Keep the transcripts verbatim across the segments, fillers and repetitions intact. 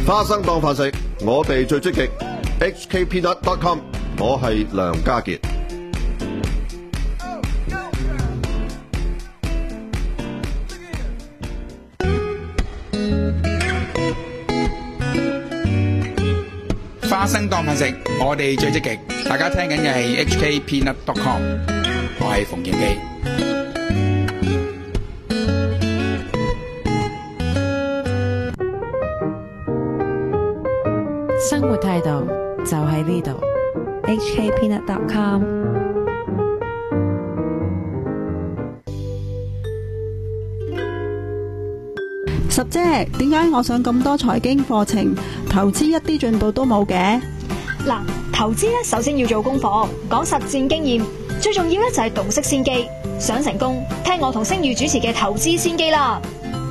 花生當飯食，我哋最積極。H K Peanut dot com， 我係梁家傑。 花生當飯食，我哋最積極。大家聽緊嘅係 H K Peanut dot com， 我係馮健基。 生活態度就喺呢度 ，H K Peanut dot com。 十姐，點解我上咁多財經課程，投資一啲進步都冇嘅？ 嗱，投資咧首先要做功課，講實戰經驗，最重要咧就係洞悉先機。想成功，聽我同星宇主持嘅投資先機啦。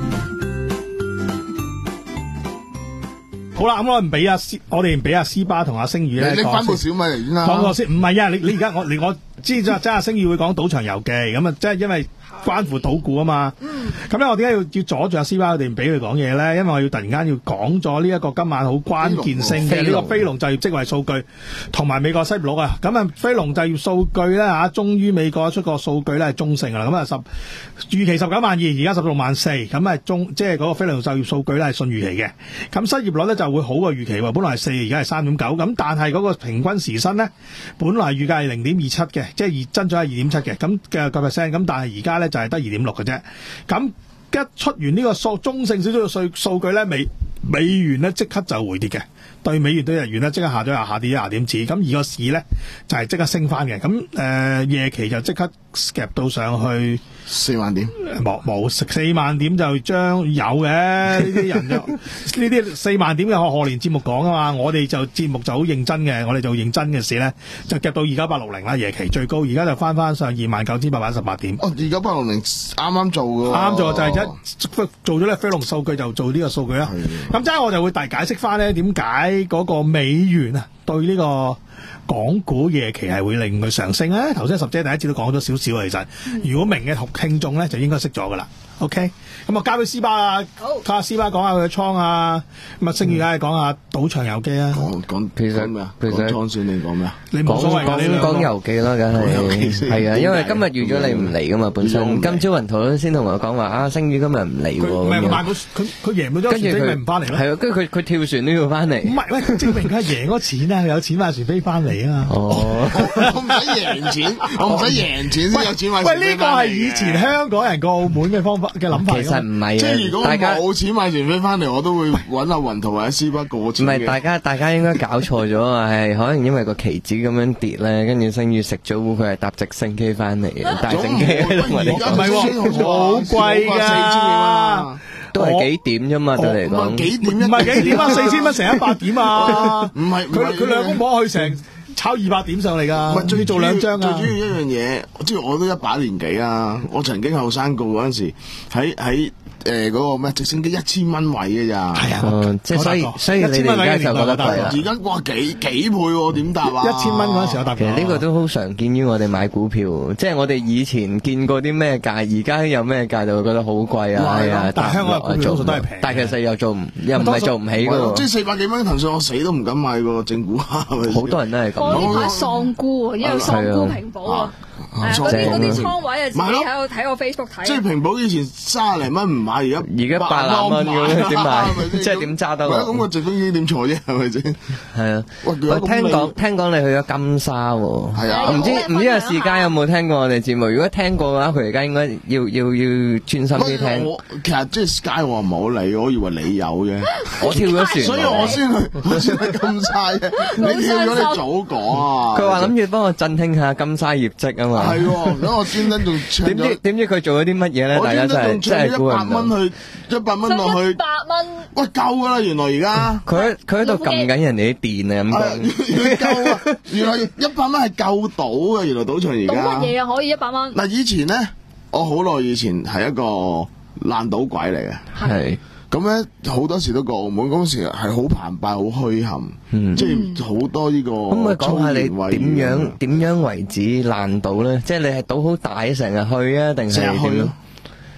好啦，咁我唔俾阿斯，我哋唔俾阿斯巴同阿星宇咧。 你拎翻部小米嚟先啦。 講過先，唔係啊！你你而家我你我知咗，即係阿星宇會講賭場遊記咁啊，即係因為關乎賭股啊嘛。咁咧，我點解要要阻住阿斯巴佢哋唔俾佢講嘢咧？因為我要突然間要講咗呢一個今晚好關鍵性嘅呢個非農就業職位數據，同埋美國西部佬啊。咁啊，非農就業數據咧嚇，終於美國出個數據咧係中性噶啦。咁啊十預期十九萬二，而家十六萬四，咁啊中即係嗰個非農就業數據咧係順預期嘅。咁失業率咧就會好過預期喎，本來係四，而家係三點九。咁但係嗰個平均時薪咧，本來預計係零點二七嘅，即係增長係二點七嘅，咁嘅個 percent。咁但係而家咧就係得二點六嘅啫。咁一出完呢個數中性少少嘅數數據咧，美美元咧即刻就回跌嘅，對美元對日元咧即刻下咗又下跌咗廿點子，咁而個市咧就係、是、即刻升翻嘅，咁誒、呃、夜期就即刻夾到上去四萬點， 冇冇食四萬點就將有嘅呢啲人就呢啲四萬點嘅賀賀年節目講啊嘛，我哋就節目就好認真嘅，我哋做認真嘅事咧就夾到二九八六零啦，夜期最高，而家就翻翻上二萬九千八百一十八點。 哦，二九八六零啱啱做嘅， 啱做就係一做咗咧非農數據就做呢個數據啦。咁即係我就會大解釋翻咧點解嗰個美元啊對呢個港股夜期係會令佢上升咧。頭先十姐第一次都講咗少少，其實如果明嘅聽眾咧就應該識咗噶啦。OK， 咁啊交俾斯巴啊，睇下斯巴講下佢嘅倉啊，咁啊星宇梗係講下賭場遊記啊。 講講其實咩啊？ 其實倉算你講咩啊？ 你冇所謂㗎，你講遊記啦，梗係係啊，因為今日預咗你唔嚟噶嘛，本身今朝雲圖先同我講話啊，星宇今日唔嚟喎。 唔係唔係，佢佢佢贏到張船飛咪唔翻嚟咯？ 係啊，跟住佢佢跳船都要翻嚟。 唔係喂，證明佢係贏咗錢啊！佢有錢買船飛翻嚟啊嘛。 哦， 我唔使贏錢，我唔使贏錢先有錢買船飛翻嚟。 喂，呢個係以前香港人過澳門嘅方法嘅諗法。 其實唔係啊， 即係如果我冇錢買船飛翻嚟，我都會揾阿雲圖或者斯巴過錢嘅。 唔係，大家大家應該搞錯咗啊！係可能因為個期指咁樣跌咧，跟住星宇食咗糊，佢係搭直升機翻嚟嘅，大升機喺度。 唔係喎，好貴㗎， 都係幾點啫嘛？對嚟講， 幾點？ 唔係幾點啊？四千蚊成一百點啊！ 唔係佢佢兩公婆去成炒二百點上嚟㗎， 唔係最做兩張啊！ 最主要一樣嘢，即係我都一把年紀啊！我曾經後生過嗰陣時，喺喺誒嗰個咩直升機一千蚊位嘅咋？ 係啊， 即係所以所以你哋而家就覺得貴啦。 而家哇幾幾倍喎？點答啊？ 一千蚊嗰陣時我答。 其實呢個都好常見於我哋買股票，即係我哋以前見過啲咩價，而家有咩價就會覺得好貴啊！係啊， 但係香港嘅股票都係平， 但係其實又做唔又唔係做唔起㗎喎。 即係四百幾蚊騰訊，我死都唔敢買個正股。 好多人都係咁。 我呢排喪沽，因為喪沽平保啊。嗰啲嗰啲倉位啊，自己喺度睇我 Facebook 睇。 即係平保以前卅零蚊唔買，而家而家百零蚊咁樣點買？即係點揸得落？ 咁個直升機點坐啫？係咪先？ 係啊。喂，聽講聽講你去咗金沙喎。 係啊。 唔知唔知阿時間有冇聽過我哋節目？如果聽過嘅話，佢而家應該要要要專心啲聽。 我其實即係 Sky 我唔好理，我以為你有嘅。 我跳咗船， 所以我先去，我先去金沙嘅。你跳咗你早講啊！ 佢話諗住幫我振興下金沙業績啊嘛。 係喎，咁我專登仲唱咗。點知點知佢做咗啲乜嘢咧？大家真係真係估唔到。 一百蚊去，一百蚊落去。 一百蚊。 喂，夠噶啦！原來而家。 佢佢喺度撳緊人哋啲電啊咁講。夠啊！原來一百蚊係夠到嘅，原來賭場而家。 賭乜嘢啊？可以一百蚊。 嗱，以前咧，我好耐以前係一個爛賭鬼嚟嘅。 係。 咁咧好多時都過澳門嗰陣時係好澎湃、好墟冚， 嗯、 即係好多呢個。可唔可以講下你點樣點樣為止爛賭咧？即係你係賭好大成日去啊，定係點樣？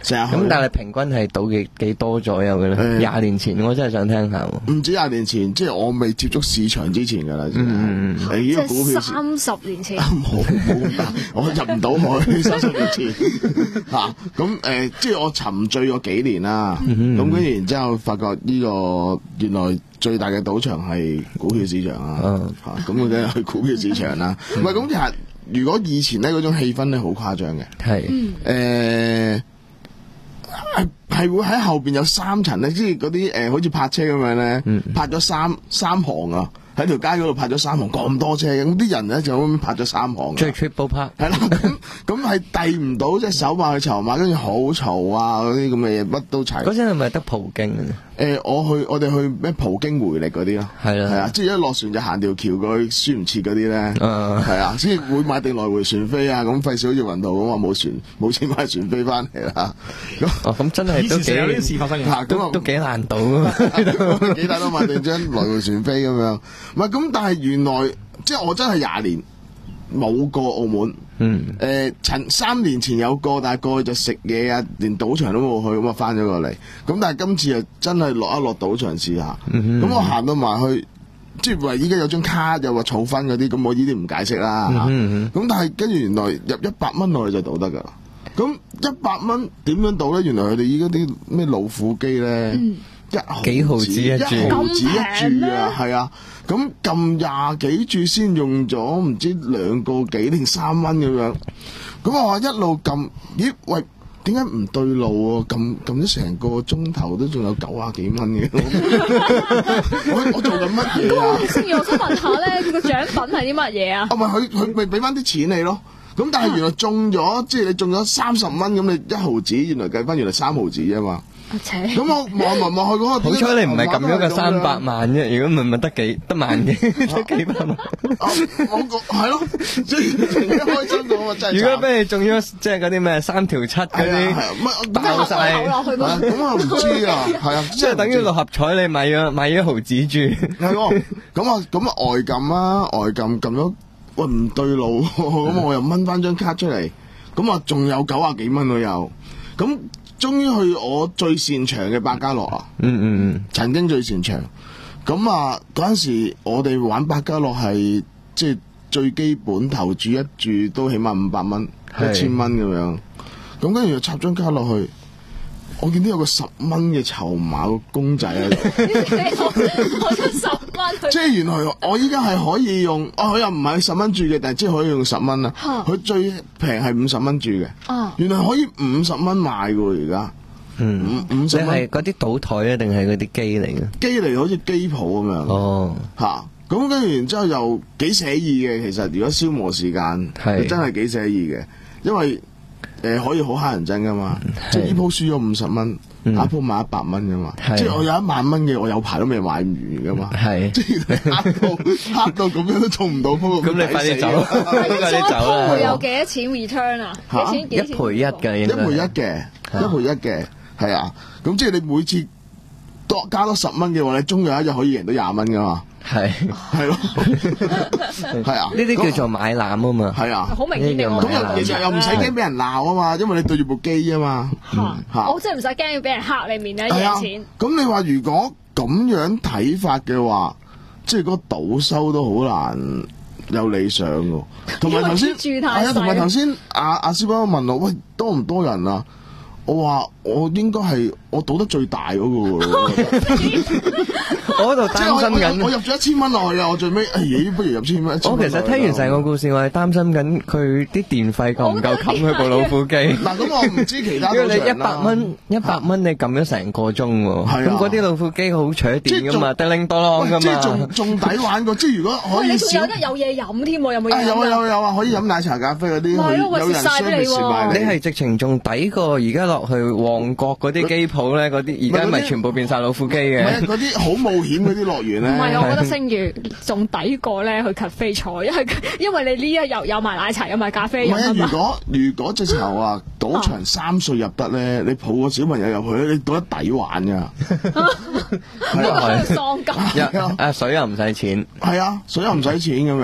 成日去。 咁但係平均係賭幾幾多左右嘅咧？廿、呃、年前我真係想聽下喎。 唔止廿年前，即係我未接觸市場之前㗎啦。嗯嗯嗯。 即係三十年前。 冇冇咁大，我入唔到去三十年前嚇。咁誒，即係我沉醉咗幾年啦。咁跟住然之後，發覺呢個原來最大嘅賭場係股票市場啊。嚇，咁我梗係去股票市場啦。唔係咁，其實如果以前咧嗰種氣氛咧好誇張嘅。 係。誒。 係係會喺後邊有三層咧，即係嗰啲誒，好似泊車咁樣咧，嗯、泊咗三三行啊，喺條街嗰度泊咗三行咁多車，咁啲人咧就咁泊咗三行。 即係 triple park。係啦，咁咁係遞唔到，即係手碼去籌碼，跟住好嘈啊，嗰啲咁嘅嘢乜都齊。嗰陣係咪得葡京啊？ 誒、呃，我去我哋去咩葡京回力嗰啲咯，係啦，係啊，即係一落船就行條橋過去輸唔切嗰啲咧，係啊，先至會買定來回船飛啊，咁費事好似雲圖咁話冇船冇錢買船飛翻嚟啦。 哦，咁真係都幾有啲事發生嘅， 都都幾難到啊！ 幾大都買定張來回船飛咁樣，唔係咁，但係原來即係我真係廿年冇過澳門。嗯，誒、呃，陳三年前有過，但係過去就食嘢啊，連賭場都冇去，咁啊翻咗過嚟。咁但係今次啊，真係落一落賭場試下。咁、嗯、我行到埋去，即係話依家有張卡，又話儲分嗰啲，咁我呢啲唔解釋啦。咁、嗯、但係跟住原來入一百蚊落去就賭得噶。咁一百蚊點樣賭咧？原來佢哋依家啲咩老虎機咧，嗯、一毫幾毫子一注， 一毫子一注啊，係啊。咁撳廿幾注先用咗唔知兩個幾定三蚊咁樣，咁我話一路撳，咦喂，點解唔對路喎？撳撳咗成個鐘頭都仲有九啊幾蚊嘅，我我做緊乜嘢啊？ 星爺，我想問下咧，佢個獎品係啲乜嘢啊？ 啊，咪佢佢咪俾翻啲錢你咯。咁但係原來中咗，即係你中咗三十蚊，咁你一毫子，原來計翻原來三毫子啊嘛。咁我望望望去嗰個， 好彩你唔係撳咗個三百萬啫，如果唔係咪得幾得萬幾得幾百萬？ 我個係咯，即係一開心到我真係。如果俾你中咗即係嗰啲咩三條七嗰啲， 乜爆晒落去嘛？ 咁我唔知啊，係啊， 即係等於六合彩你買咗買咗毫子注。 係喎，咁啊咁啊外撳啊外撳撳咗，喂唔對路，咁我又掹翻張卡出嚟，咁啊仲有九啊幾蚊我又，咁。終於去我最擅長嘅百家樂啊！嗯嗯嗯，曾經最擅長。咁啊，嗰陣時我哋玩百家樂係即係最基本投注一注都起碼五百蚊、一千蚊咁樣。咁跟住又插張卡落去，我見到有個十蚊嘅籌碼個公仔喺度。 我出十蚊。 即係原來我依家係可以用，哦佢又唔係十蚊注嘅，但係即係可以用十蚊啦。佢最平係五十蚊注嘅。哦。原來可以五十蚊買嘅而家。 嗯。五五十蚊。你係嗰啲賭台啊，定係嗰啲機嚟嘅？ 機嚟好似機鋪咁樣。哦。嚇！咁跟住然之後又幾寫意嘅，其實如果消磨時間，係真係幾寫意嘅，因為。誒、呃，可以好乞人憎噶嘛？即係呢鋪輸咗五十蚊，下鋪買一百蚊噶嘛？即係我有一萬蚊嘅，我有排都未買唔完噶嘛？係，即係黑到黑到咁樣都中唔到鋪， 咁你快啲走，快啲走啦！ 會有幾多錢 return 啊？幾錢？幾錢？ 一賠一嘅， 一賠一嘅，一賠一嘅，係啊！咁即係你每次多加多十蚊嘅話，你終有一日可以贏到廿蚊噶嘛？係係咯，係啊！ 呢啲叫做買攬啊嘛， 係啊， 好明顯嘅。 咁又其實又唔使驚俾人鬧啊嘛，因為你對住部機啊嘛。 嚇！我真係唔使驚要俾人黑你面啊贏錢。 咁你話如果咁樣睇法嘅話，即係嗰個賭收都好難有理想㗎。同埋頭先係啊，同埋頭先阿阿師傅問我，喂，多唔多人啊？我話我應該係我賭得最大嗰個喎。 我喺度擔心緊， 我入咗一千蚊落去啊！我最尾，哎呀，不如入千蚊。 我其實聽完成個故事，我係擔心緊佢啲電費夠唔夠冚佢部老虎機。 嗱，咁我唔知其他。因為你一百蚊，一百蚊你撳咗成個鐘喎。係啊。咁嗰啲老虎機好搶電噶嘛，叮叮當當噶嘛。 即係仲仲抵玩過，即係如果可以。 你仲有得有嘢飲添喎？有冇嘢飲？ 有啊有有啊，可以飲奶茶咖啡嗰啲。 係咯，蝕曬俾你喎。 你係直情仲抵過而家落去旺角嗰啲機鋪咧，嗰啲而家咪全部變曬老虎機嘅。 唔係嗰啲好冒險嗰啲樂園咧。 唔係，我覺得星月仲抵過咧去 cafe 菜，因為因為你呢一又有埋奶茶，有埋咖啡。 唔係啊！如果如果直頭啊，賭場三歲入得咧，你抱個小朋友入去咧，你賭得抵玩㗎。 係啊，喪金。 啊水又唔使錢。 係啊，水又唔使錢咁樣。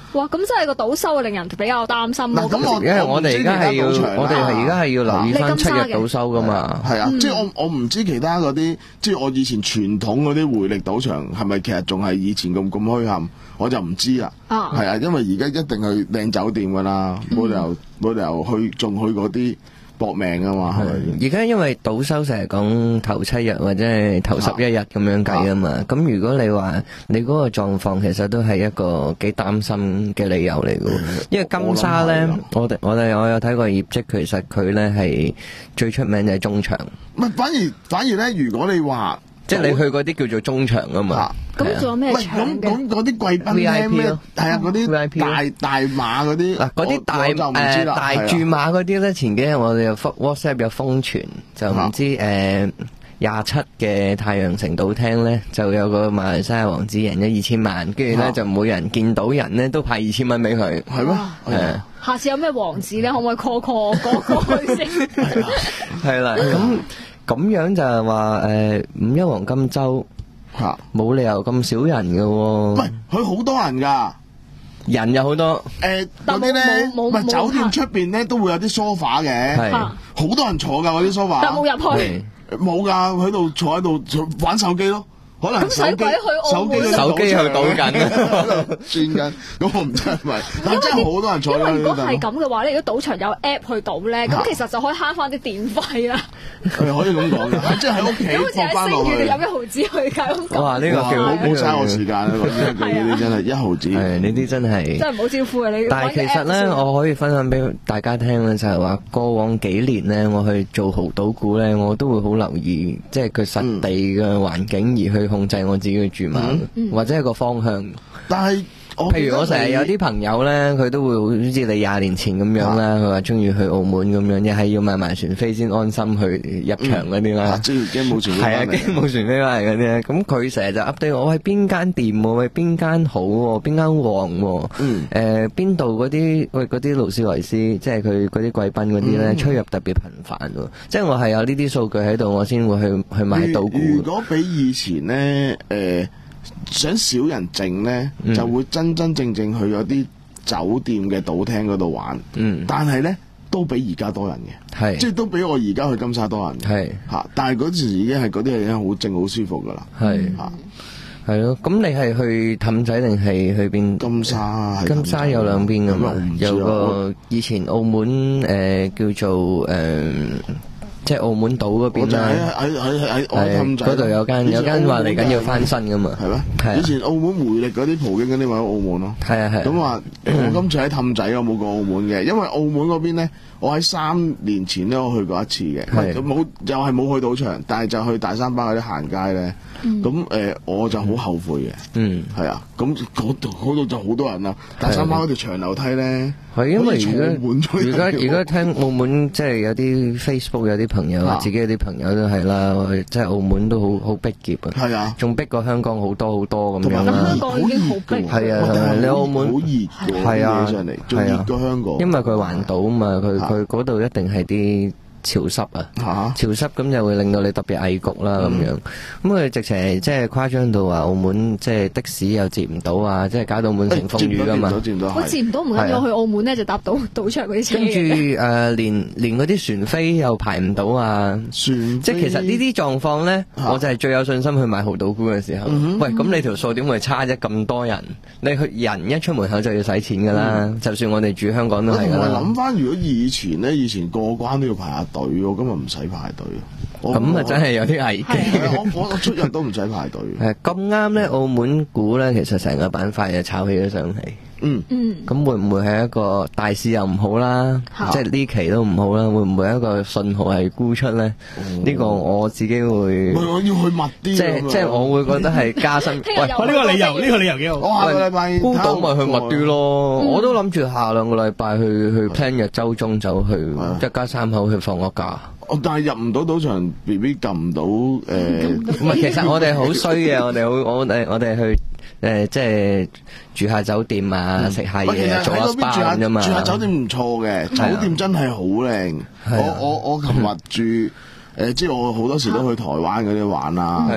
哇！咁真係個賭收令人比較擔心咯。 咁我因為我哋而家係要， 我唔知其他賭場啦我哋係而家係要留意翻七日你金沙嘅賭收噶嘛。 係啊， 嗯即係我我唔知其他嗰啲，即係我以前傳統嗰啲回力賭場係咪其實仲係以前咁咁墟冚，我就唔知啦。 啊係啊，因為而家一定去訂酒店噶啦，冇理由冇理由去仲去嗰啲搏命啊嘛，係咪？ 而家因為賭收成日講頭七日或者係頭十一日咁樣計啊嘛，咁如果你話你嗰個狀況，其實都係一個幾擔心嘅理由嚟嘅。因為金沙咧，我哋我哋我有睇過業績，其實佢咧係最出名就係中場。 唔係，反而反而咧，如果你話即係你去嗰啲叫做中場啊嘛。 咁仲有咩唔係場嘅？ 咁咁嗰啲貴賓 V I 咧 P 咩？ 咯係啊，嗰 V I P 啲大大馬嗰啲嗱，嗰啲大我我就唔知誒啦係啊大注碼嗰啲咧，前幾日我哋有 WhatsApp 有瘋傳，就唔知誒廿七嘅太陽城賭廳咧，就有個馬來西亞王子贏咗二千萬，跟住咧啊就每人見到人咧都派二千蚊俾佢， 係咩？ 係啊， 下次有咩王子咧，可唔可以 call call 過過去先？ 係啦，咁咁樣就係話誒五一黃金週嚇， 冇理由咁少人嘅唔係喎， 佢好多人㗎。 人有好多， 誒但嗰啲咧， 冇冇唔係冇酒店出邊咧都會有啲 sofa 嘅， 係啊好多人坐㗎嗰啲 sofa。 但冇入去。 冇㗎，喺度坐喺度坐玩手機咯。可能咁使手機鬼去澳門手機手機去賭緊喺度轉緊，咁我唔知係咪，但係真係好多人坐因為如果喺係度。 咁嘅話咧，如果賭場有 app 去賭咧，咁其實就可以慳翻啲電費啦。 係可以咁講嘅，即係喺屋企咁好似喺放翻落去星宇。你飲一毫子去㗎，咁哇！呢個哇叫好冇嘥我時呢間啊！講呢一句呢啲真係一毫子。 個係呢啲真係。 真係唔好招呼啊！你但係其實咧，我可以分享俾大家聽咧，就係話過往幾年咧，我去做豪賭股咧，我都會好留意，即係佢實地嘅環境而去控制我自己嘅注碼，或者係個方向。 但係我譬如我成日有啲朋友咧，佢都會好似你廿年前咁樣啦，佢話中意去澳門咁樣，一係要買埋船飛先安心去入場嗰啲啊啦。 即係驚冇錢係啊，驚冇船飛翻嚟嗰啲咧。咁佢成日就 update 我，喂邊間店喎，喂邊間好喎，邊間旺喎。 嗯誒邊度嗰啲喂嗰啲勞斯萊斯，即係佢嗰啲貴賓嗰啲咧，出入特別頻繁喎。即係我係有呢啲數據喺度，我先會去去買賭股。 如果比以前咧，誒、想少人靜咧， 嗯就會真真正正去嗰啲酒店嘅賭廳嗰度玩。 嗯但係咧都比而家多人嘅， 係即係都比我而家去金沙多人嘅。 係嚇，但係嗰時已經係嗰啲係已經好靜好舒服噶啦。 係嚇， 係咯。咁你係去氹仔定係去邊？ 金沙係金沙有兩邊噶嘛咁我唔，知啊有個以前澳門誒、呃、叫做誒、呃，即係澳門島嗰我就喺邊啦。 喺喺喺我喺氹仔嗰度有間有間話嚟緊要翻新噶嘛， 係咩？ 係啊以前澳門回力嗰啲葡京嗰啲咪喺澳門咯。 係啊係啊。 咁話我今次喺氹仔，我冇過澳門嘅，因為澳門嗰邊咧，我喺三年前咧我去過一次嘅， 係咁冇又係冇去賭場，但係就去大三巴嗰啲行街咧，咁誒、呃我就好後悔嘅， 嗯， 係啊，咁嗰度嗰度就好多人啦，大三巴嗰條長樓梯咧， 係因為可以坐滿而咗人家而家而家聽澳門即係有啲 Facebook 有啲朋友啊， 啊自己有啲朋友都係啦，即係澳門都好好逼傑啊， 係啊， 仲逼過香港好多好多咁同埋樣啦香。港已經好逼係啊但係你澳門好熱嘅， 係啊啲嘢上嚟，仲熱過香港， 因為佢環島啊嘛，佢啊佢嗰度一定係啲潮濕啊。 嚇。 潮濕咁就會令到你特別翳焗啦咁樣，咁佢直情係即係誇張到話澳門即係的士又接唔到啊，即係搞到滿城風雨噶嘛。 接唔到， 我接唔到唔緊要， 係啊我去澳門咧就搭到賭場嗰啲車跟住嘅。 誒，連連嗰啲船飛又排唔到啊！ 船即係其實呢啲狀況咧， 啊我就係最有信心去買豪賭股嘅時候。 嗯哼喂，咁你條數點會差啫？咁多人，你去人一出門口就要使錢噶啦。就算我哋住香港都我同埋係噶啦。 諗翻，如果以前咧，以前過關都要排下隊，我今日唔使排隊。我咁啊，真係有啲危機。 係啊我我我出入都唔使排隊。 誒咁啱咧，澳門股咧，其實成個板塊就炒起咗上嚟。 嗯， 嗯， 咁會唔會係一個大市又唔好啦？ 嚇即係呢期都唔好啦，會唔會一個信號係沽出咧？呢個我自己會唔係我要去密啲。 即係即係我會覺得係加深。喂， 聽日又哇！呢個理由，呢個理由幾好。 我下個禮拜沽到咪去密啲咯。 嗯我都諗住下兩個禮拜去去 plan 日週中走去啊一家三口去放個假。 我但係入唔到賭場，B B 撳唔到誒。 唔係，其實我哋好衰嘅，我哋好我哋我哋去誒即係住下酒店啊，食下喂，其嘢， 實喺做下嗰邊住下 SPA 啫嘛。 住下酒店唔錯嘅，酒店真係好靚。 係啊我我我琴日住誒，即係我好多時都去台灣嗰啲玩啦。 係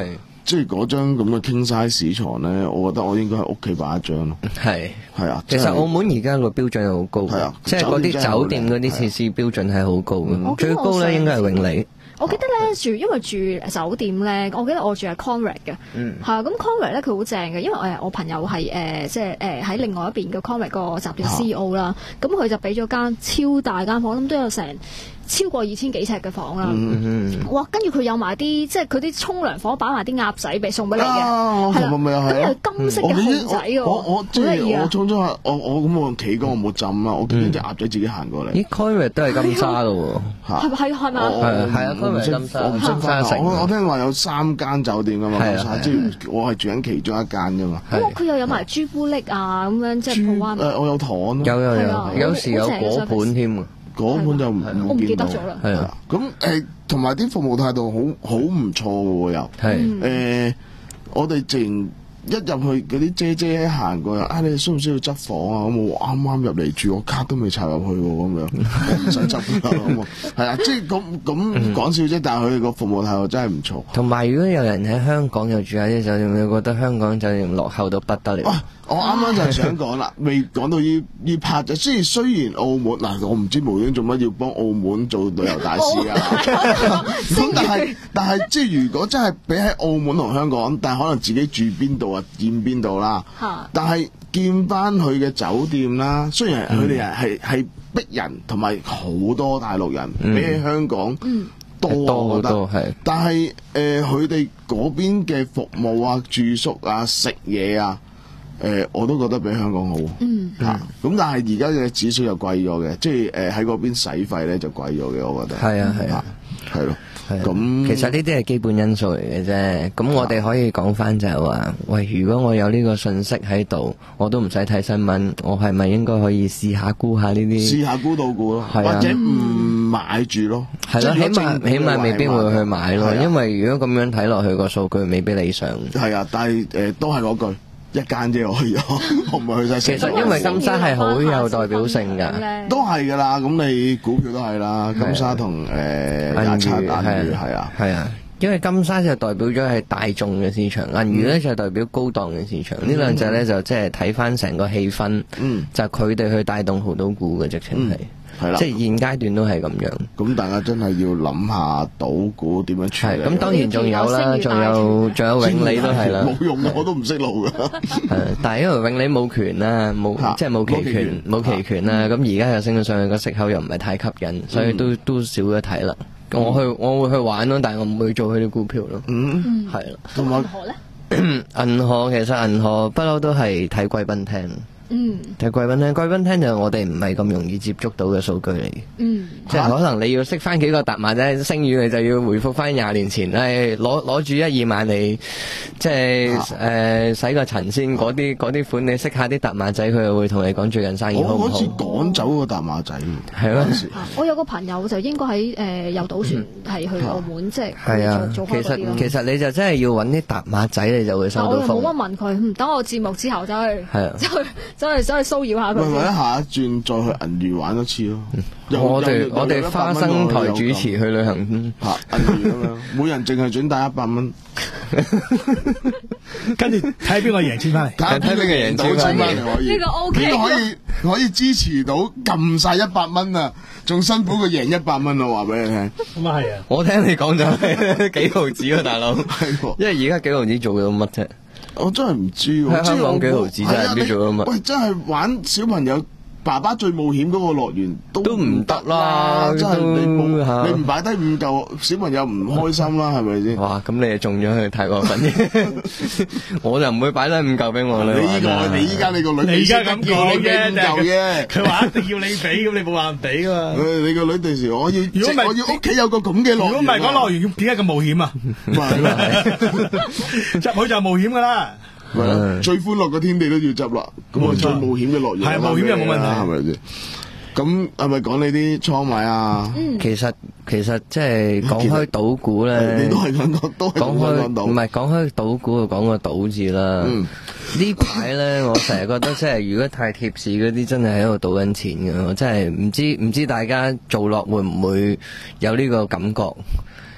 即係嗰張咁嘅 king size 市床咧，我覺得我應該喺屋企擺一張咯。 係係啊， 其實澳門而家個標準係好高嘅， 係啊即係嗰啲酒店嗰啲設施標準係好高嘅，最高咧應該係永利。 我記得咧住，因為住酒店咧，我記得我住係 Conrad 嘅， 嗯， 係啊，咁 Conrad 咧佢好正嘅，因為誒我朋友係誒即係誒喺另外一邊嘅 Conrad 個集團 C E O 啦，咁佢就俾咗間超大間房，咁都有成超過二千幾尺嘅房啦， 嗯嗯， 哇！跟住佢有埋啲即係佢啲沖涼房擺埋啲鴨仔俾送俾你嘅， 啊， 係啦， 咪又係咁又金色嘅熊仔喎， 我我即係好得意啊我沖咗下，我我咁我用企缸我冇浸啊，我見隻鴨仔自己行過嚟。 咦 Conrad 都係金沙咯喎， 係係係咪啊？ 係係啊我唔識 Conrad 金沙我唔識金沙城我我聽話有三間酒店噶嘛， 係啊金沙，即係我係住緊其中一間啫嘛。 咁佢又有埋朱古力啊，咁樣即係鋪灣。 誒，我有糖咯， 有有係啊有，有時有果盤添啊， 嗰盤就唔我唔記見到得咗啦。 係啊， 咁誒，同埋啲服務態度好好唔錯嘅喎又。 係誒，我哋淨一入去嗰啲姐姐行過啊，你哋需唔需要執房啊？咁我啱啱入嚟住，我卡都未插入去喎，咁樣我唔使執啦，咁啊，係啊，即係咁咁講笑啫，但係佢哋個服務態度真係唔錯。 同埋如果有人喺香港又住喺啲酒店，你覺得香港酒店落後到不得了。 啊我啱啱就係想講啦，未講到呢呢 part 就，雖然雖然澳門嗱，我唔知無端做乜要幫澳門做旅遊大使啊，咁但係但係即係如果真係比喺澳門同香港，但係可能自己住邊度啊，見邊度啦，但係見翻佢嘅酒店啦，雖然佢哋係係逼人，同埋好多大陸人， 嗯、 比起香港多多我覺好多係， 但係誒佢哋嗰邊嘅服務啊、住宿啊、食嘢啊。誒、呃，我都覺得比香港好， 嗯嚇、啊。咁但係而家嘅指數又貴咗嘅，即係誒喺嗰邊使費咧就貴咗嘅，我覺得。 係啊係啊， 係咯。 係咁其實呢啲係基本因素嚟嘅啫。咁我哋可以講翻就係話，喂，如果我有呢個信息喺度，我都唔使睇新聞，我係咪應該可以試下估下呢啲？ 試下估到估咯， 係啊、 或者唔買住咯。 係咯，起碼起碼未必會去買咯， 係啊、 因為如果咁樣睇落去個數據未必理想。 係啊，但係誒、呃、都係嗰句。一間啫，我去咗，我唔係去晒。 其實因為金沙係好有代表性㗎， 都係㗎啦。咁你股票都係啦，金沙同誒廿七銀娛係啊， 係啊。因為金沙就代表咗係大眾嘅市場，銀娛咧就代表高檔嘅市場。呢兩隻咧就即係睇翻成個氣氛， 嗯、 就佢哋去帶動濠賭股嘅直情係。 係啦， 即係現階段都係咁樣。 咁大家真係要諗下賭股點樣處理。 咁當然仲有啦，仲有仲有永利都係啦。 冇用嘅，我都唔識路㗎。 係，但係因為永利冇權啦，冇即係冇期權，冇期權啦。咁而家又升咗上去，個息口又唔係太吸引，所以都都少咗睇啦。我去我會去玩咯，但係我唔會做佢啲股票咯。 嗯， 係啦。 同埋銀河咧？ 銀河其實銀河不嬲都係睇貴賓廳。 嗯， 睇貴賓廳，貴賓廳就我哋唔係咁容易接觸到嘅數據嚟嘅。 嗯， 即係可能你要識翻幾個達碼仔聲語，你就要回覆翻廿年前，誒攞攞住一二萬嚟，即係誒洗個塵先。嗰啲嗰啲款，你識下啲達碼仔，佢又會同你講最近生意好唔好。 我好似趕走個達碼仔， 係咯。 我有個朋友就應該喺誒遊賭船係去澳門，即係係啊。 做其實其實你就真係要揾啲達碼仔，你就會收到風。 我又冇乜問佢，唔等我節目之後走去， 係啊， 走去走去走去騷擾下佢。 或者下一轉再去銀娛玩一次咯。 我哋我哋花生台主持去旅行， 嚇銀娛咁樣，每人淨係轉帶一百蚊。 跟住睇邊個贏錢翻嚟， 睇邊個贏到錢翻嚟可以。 呢個 OK， 呢個可以可以支持到撳晒一百蚊啊！仲辛苦過贏一百蚊啊！話俾你聽。 咁啊係啊！ 我聽你講就係幾毫子啊，大佬。因為而家幾毫子做到乜啫？ 我真係唔知喎。 香港幾毫子真係唔知做到乜。 喂，真係玩小朋友。爸爸最冒險嗰個樂園都唔得啦， 真係你冇你唔擺低五嚿，小朋友唔開心啦，係咪先？ 哇！咁你就中咗佢太過分嘅，我就唔會擺低五嚿俾我啦。 你依個你依家你個女， 你而家咁講啫， 五嚿啫。 佢話一定要你俾，咁你冇話唔俾噶嘛？ 你個女第時我要，如果唔係我要屋企有個咁嘅樂園。如果唔係講樂園，點解咁冒險啊？入去就冒險噶啦。 最歡樂嘅天地都要執啦，咁啊最冒險嘅樂園係冒險又冇問題， 係咪先？咁係咪講你啲倉位啊？ 其實其實即係講開賭股咧， 你都係講講都係講開賭， 唔係講開賭股就講個賭字啦。呢排咧，我成日覺得即係如果太貼市嗰啲，真係喺度賭緊錢嘅。我真係唔知唔知大家做落會唔會有呢個感覺？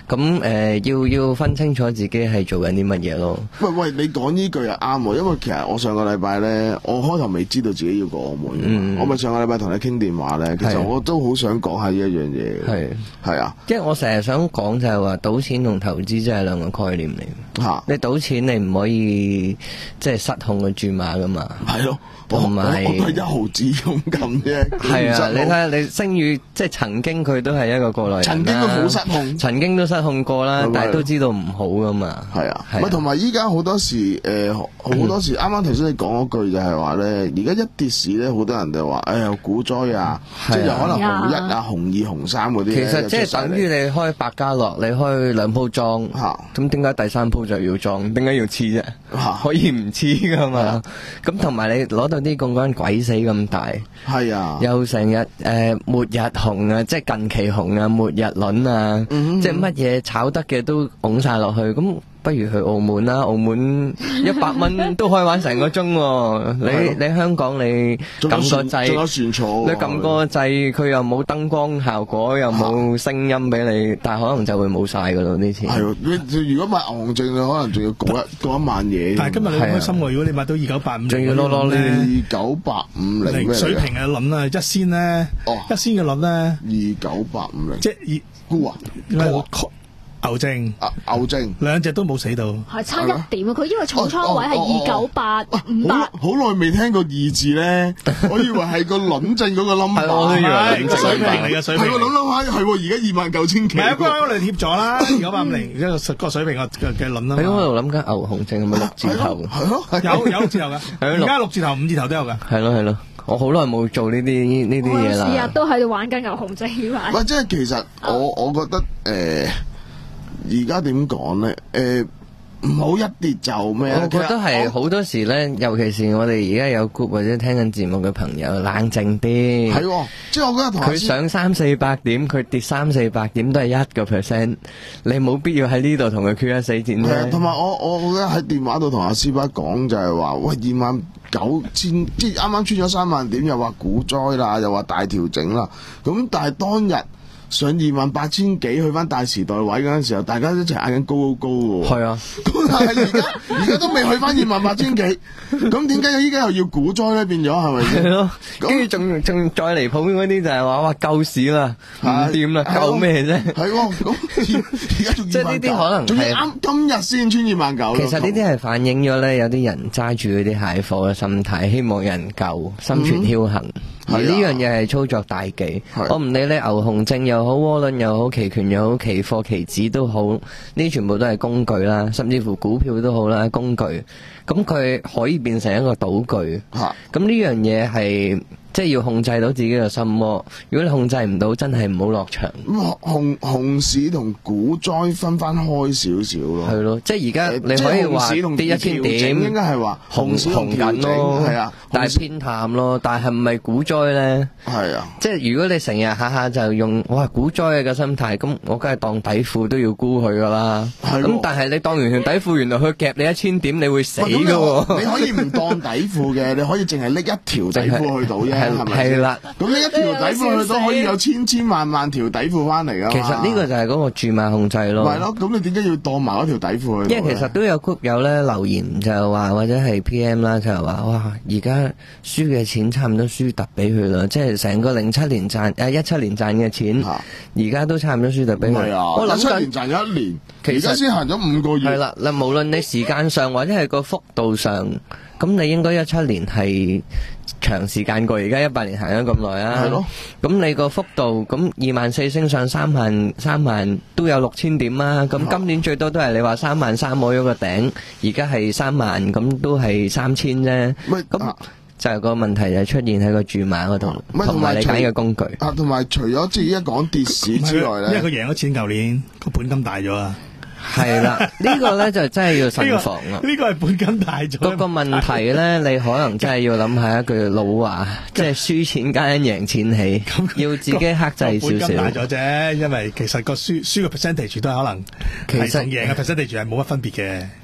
咁誒、呃、要要分清楚自己係做緊啲乜嘢咯。 喂喂，你講呢句又啱喎，因為其實我上個禮拜咧，我開頭未知道自己要過澳門㗎嘛、嗯、我咪上個禮拜同你傾電話咧，其實我都好想講下呢一樣嘢。係係啊， 即係我成日想講就係話賭錢同投資真係兩個概念嚟。嚇、啊，你賭錢你唔可以即係失控嘅注碼㗎嘛。係咯。同埋我都係一毫子咁撳啫。 係啊，你睇下你星宇，即係曾經佢都係一個過來人啦， 曾經都好失控，曾經都失控過啦，但係都知道唔好噶嘛。 係啊，唔係同埋依家好多時誒，好、呃、多時啱啱頭先你講嗰句就係話咧，而家一跌市咧，好多人就話哎呀股災啊，即係有可能紅一啊、紅二、紅三嗰啲。 其實即係等於你開百家樂，你開兩鋪莊，咁點解第三鋪就要莊？點解要黐啫？可以唔黐噶嘛？咁同埋你攞到啲槓桿鬼死咁大，係啊，又成日誒末日紅啊，即係近期紅啊，末日輪啊，嗯、即係乜嘢炒得嘅都拱晒落去，咁不如去澳門啦！澳門一百蚊都可以玩成個鐘喎。你你香港你撳個掣， 仲有船坐， 你撳個掣，佢又冇燈光效果，又冇聲音俾你，但係可能就會冇晒噶咯啲錢。 係喎，如果買牛熊證，你可能仲要過一過一萬嘢。 但係今日你開心喎，如果你買到二九八五， 仲要攞攞咧二九八五零咩水平嘅輪啊，一仙咧，一仙嘅輪咧， 二九八五零， 即係沽啊！牛證啊，牛證兩隻都冇死到， 係差一點啊！佢因為重倉位係二九八五八， 好耐未聽過二字咧，我以為係個輪證嗰個 number， 係我都以為個水平嚟嘅水平， 係我諗諗下係而家二萬九千幾， 唔係啊，嗰個嚟貼咗啦，二九八五零，一個個水平嘅嘅輪啦。 喺嗰度諗緊牛熊證係咪六字頭？ 係咯， 有有六字頭㗎，而家六字頭、五字頭都有㗎。 係咯係咯，我好耐冇做呢啲呢啲嘢啦。 日日都喺度玩緊牛熊證呢喂，即係其實我我覺得誒。而家點講咧？誒，唔好一跌就咩？ 我覺得係好多時咧，尤其是我哋而家有 group 或者聽緊節目嘅朋友，冷靜啲。 係、哦，即係我覺得同佢上三四百點，佢跌三四百點都係一個 percent，你冇必要喺呢度同佢決一死戰啫。 同埋我我覺得喺電話度同阿師伯講就係話，喂，二萬九千，即係啱啱穿咗三萬點，又話股災啦，又話大調整啦。咁但係當日上二萬八千幾去翻大時代位嗰陣時候，大家一齊嗌緊高高高喎。 係啊， 咁但係而家而家都未去翻二萬八千幾，咁點解依家又要股災咧？變咗係咪先？ 係咯，跟住仲仲再離譜嗰啲就係話哇夠市啦，唔掂啦，夠咩啫？ 係喎，咁而家仲即係呢啲可能仲要啱今日先穿二萬九。 其實呢啲係反映咗咧，有啲人揸住嗰啲蟹貨嘅心態，希望有人救，心存僥倖。而呢樣嘢係操作大忌，我唔理你牛熊證又好，窩輪又好，期權又好，期貨期指都好，呢全部都係工具啦，甚至乎股票都好啦，工具，咁佢可以變成一個賭具，咁呢樣嘢係即係要控制到自己嘅心魔。如果你控制唔到，真係唔好落場。 咁熊熊市同股災分翻開少少咯。 係咯，即係而家你可以話跌一千點， 應該係話紅紅緊咯，係啊，但係偏淡咯。但係唔係股災咧？係啊，即係如果你成日下下就用哇股災嘅心態，咁我梗係當底褲都要沽佢噶啦。咁但係你當完條底褲，原來佢夾你一千點，你會死噶喎。 你可以唔當底褲嘅，你可以淨係拎一條底褲去到啫。 係啦， 咁你一條底褲去都可以有千千萬萬條底褲翻嚟噶。 其實呢個就係嗰個注碼控制咯。 係咯，咁你點解要當埋嗰條底褲去？ 因為其實都有 group 友咧留言就係話，或者係 P M 啦，就係話哇，而家輸嘅錢差唔多輸突俾佢啦，即係成個零七年賺誒一七年賺嘅錢，而家都差唔多輸突俾佢。 我諗七年賺咗一年，而家先行咗五個月。 係啦，嗱，無論你時間上或者係個幅度上，咁你應該一七年係長時間過而家一八年行咗咁耐啊。係咯，咁你個幅度咁二萬四升上三萬，三萬都有六千點啊。咁今年最多都係你話三萬三摸咗個頂，而家係三萬，咁都係三千啫。咁就係個問題就出現喺個注碼嗰度，同埋你揀嘅工具。 啊，同埋除咗即係而家講跌市之外咧， 因為佢贏咗錢，舊年個本金大咗啊。 係啦，呢個咧就真係要慎防啦。 呢個係本金大咗。 嗰個問題咧，你可能真係要諗下一句老話，即係輸錢加贏錢起，要自己克制少少。 本金大咗啫，因為其實個輸輸嘅 percentage 都係可能，其實贏嘅 percentage 係冇乜分別嘅。 唔係。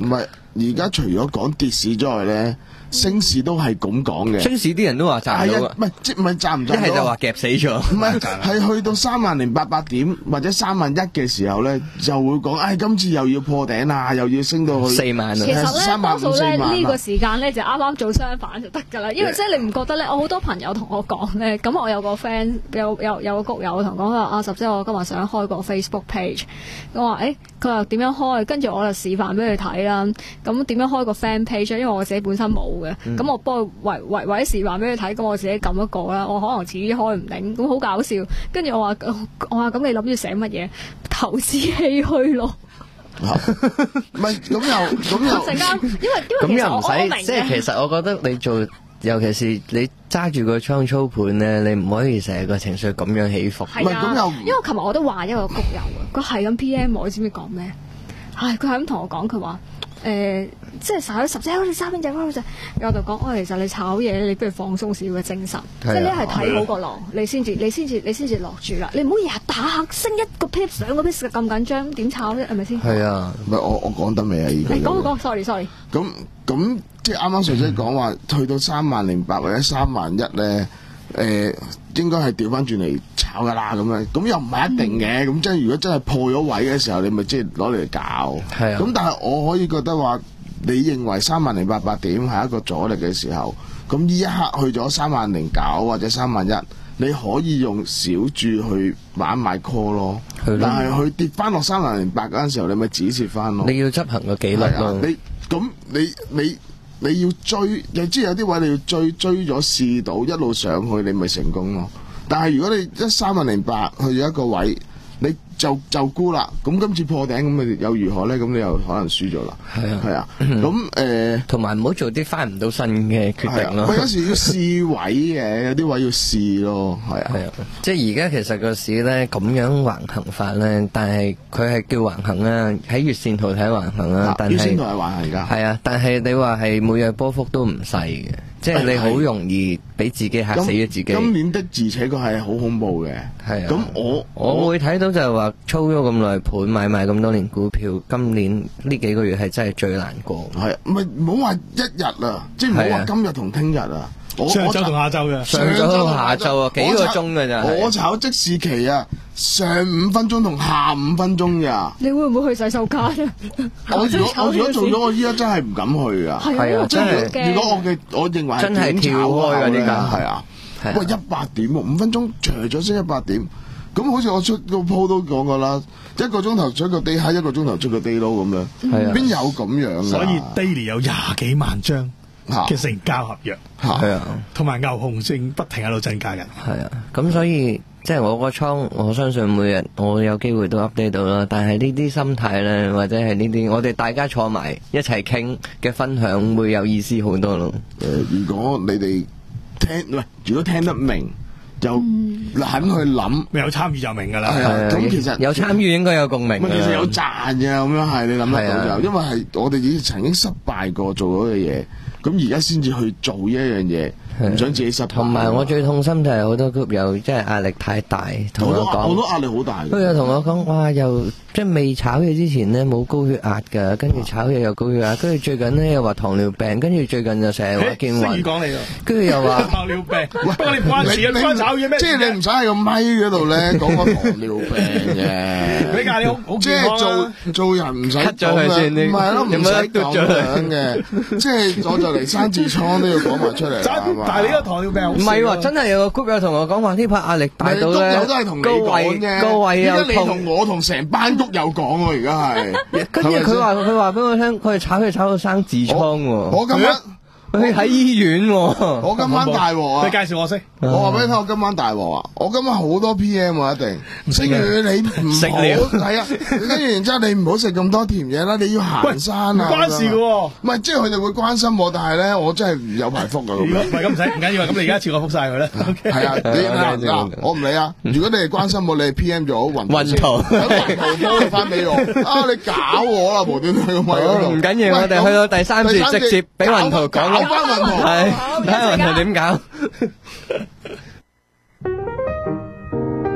而家除咗講跌市之外咧，升市都係咁講嘅。 升市啲人都話賺到啊， 唔係即唔係賺唔賺到？ 一係就話夾死咗， 唔係係去到三萬零八百點或者三萬一嘅時候咧，就會講，唉、哎，今次又要破頂啦，又要升到去四萬啊。 其實咧， 三萬多數咧五四萬呢個時間咧就啱啱做相反就得㗎啦，因為即係你唔覺得咧？我好多朋友同我講咧，咁我有個 friend 有有有個谷友同講話啊，十姐我今日想開個 Facebook page，我話誒，佢話點樣開？跟住我就示範俾佢睇啦。咁點樣開個 fan page？因為我自己本身冇嘅，咁、嗯、我幫佢為為為咗示範俾佢睇，咁我自己撳一個啦。我可能自己開唔定，咁好搞笑。跟住我話我話咁你諗住寫乜嘢？投資唏噓咯。 唔係咁又咁又陣間，因為因為其實我我明嘅。 即係其實我覺得你做，尤其是你揸住個倉操盤咧，你唔可以成日個情緒咁樣起伏。 係啊，因為琴日我都話一個谷友啊，佢係咁 P M 我，你知唔知講咩？唉，佢係咁同我講，佢話誒，即係炒十隻好似三蚊隻嗰隻，我就講，我、哦、其實你炒嘢，你不如放鬆少少嘅精神，即係你係睇好個浪，你先至你先至你先至落住啦，你唔好日日打下升一個 pips 兩個 pips 咁緊張，點炒啫？係咪先？係啊， 唔係我我講得未啊？已經你講講 sorry sorry。 咁咁即係啱啱上姐講話，去到三萬零八或者三萬一咧。誒、呃、應該係調翻轉嚟炒噶啦咁樣，咁又唔係一定嘅，咁、嗯、即係如果真係破咗位嘅時候，你咪即係攞嚟搞。係啊。咁但係我可以覺得話，你認為三萬零八百點係一個阻力嘅時候，咁呢一刻去咗三萬零九或者三萬一，你可以用小注去玩買 call 咯。但係佢跌翻落三萬零八嗰陣時候，你咪止蝕翻咯。 你要執行個紀律咯。 你咁你你。你你要追，你知有啲位你要追，追咗試到一路上去，你咪成功咯。但係如果你一三萬零八去咗一個位，你就就沽啦。咁今次破頂咁咪又如何咧？咁你又可能輸咗啦。係啊，係啊。咁誒， 同埋唔好做啲翻唔到身嘅決定咯。 我有時要試位嘅，有啲位要試咯。係啊，係啊。 即係而家其實個市咧咁樣橫行法咧，但係佢係叫橫行啊，喺月線圖睇橫行啊。但係月線圖係橫行㗎。 係啊，但係你話係每日波幅都唔細嘅。即係你好容易俾自己嚇死咗自己。 今年的自且確係好恐怖嘅。係啊。咁我我會睇到就係話操咗咁耐盤買賣咁多年股票，今年呢幾個月係真係最難過。 係唔係唔好話一日啊，即係唔好話今日同聽日啊。 上晝同下晝嘅， 上晝同下晝啊，幾個鐘㗎咋？ 我炒即時期啊，上五分鐘同下五分鐘咋。 你會唔會去洗手間啊？ 我如果我如果做咗，我依家真係唔敢去啊。 係啊，真係。 如果我嘅我認為係真係跳開嗰啲㗎， 係啊。喂，一百點喎，五分鐘除咗升一百點，咁好似我出個鋪都講過啦，一個鐘頭出個 day high，一個鐘頭出個 day low 咁樣，邊有咁樣啊？ 所以 daily 有廿幾萬張嘅成交合約， 係啊， 同埋牛熊證不停喺度增加緊， 係啊，咁所以即係我個倉，我相信每日我有機會都 update 到啦。但係呢啲心態咧，或者係呢啲我哋大家坐埋一齊傾嘅分享，會有意思好多咯。 誒、呃，如果你哋聽，喂，如果聽得明，就肯去諗， 有參與就明㗎啦。 係啊，咁其實有參與應該有共鳴。 其實有賺嘅，咁樣係你諗得到就，因為係我哋已經曾經失敗過做嗰嘅嘢。咁而家先至去做呢一樣嘢，唔想自己失敗。 同埋我最痛心就係好多 group 友即係壓力太大，同我講， 我都壓力好大。 佢又同我講，哇！又即係未炒嘢之前呢，冇高血壓㗎，跟住炒嘢又高血壓，跟住最近呢，又話糖尿病，跟住最近就成日話見暈。講你跟住又話糖尿病。喂，不過你關事啊，你關炒嘢咩？ 即係你唔使喺個咪嗰度咧講個糖尿病嘅。 比較你好好即係做做人唔使咗佢先， 唔係咯，唔使咁樣嘅。即係我就嚟生痔瘡都要講埋出嚟。 但係你個糖尿病唔係喎，真係有個 group 友同我講話呢排壓力大到咧， 有都係同你講啫。 個胃又痛。而家你同我同成班谷友講喎，而家係。 跟住佢話佢話俾我聽，佢係炒佢炒到生痔瘡喎。 我今日。 佢喺醫院喎， 我今晚大鑊啊！ 你介紹我識， 我話俾你聽，我今晚大鑊啊！我今晚好多 P M 啊，一定。食完你唔好係啊，跟住然之後你唔好食咁多甜嘢啦，你要行山啊！ 唔關事嘅喎， 唔係即係佢哋會關心我，但係咧我真係有排福㗎。 唔係咁唔使唔緊要，咁你而家次我覆晒佢咧。 係啊，你嗱我唔理啊。如果你係關心我，你係 P M 咗雲雲圖， 雲圖幫翻俾我啊！你搞我啦，無端端咁喺度。 唔緊要，我哋去到第三節直接俾雲圖講。 搞翻雲圖。 係睇下雲圖點搞？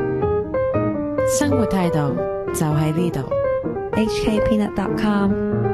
生活態度就喺呢度。H K Peanut dot com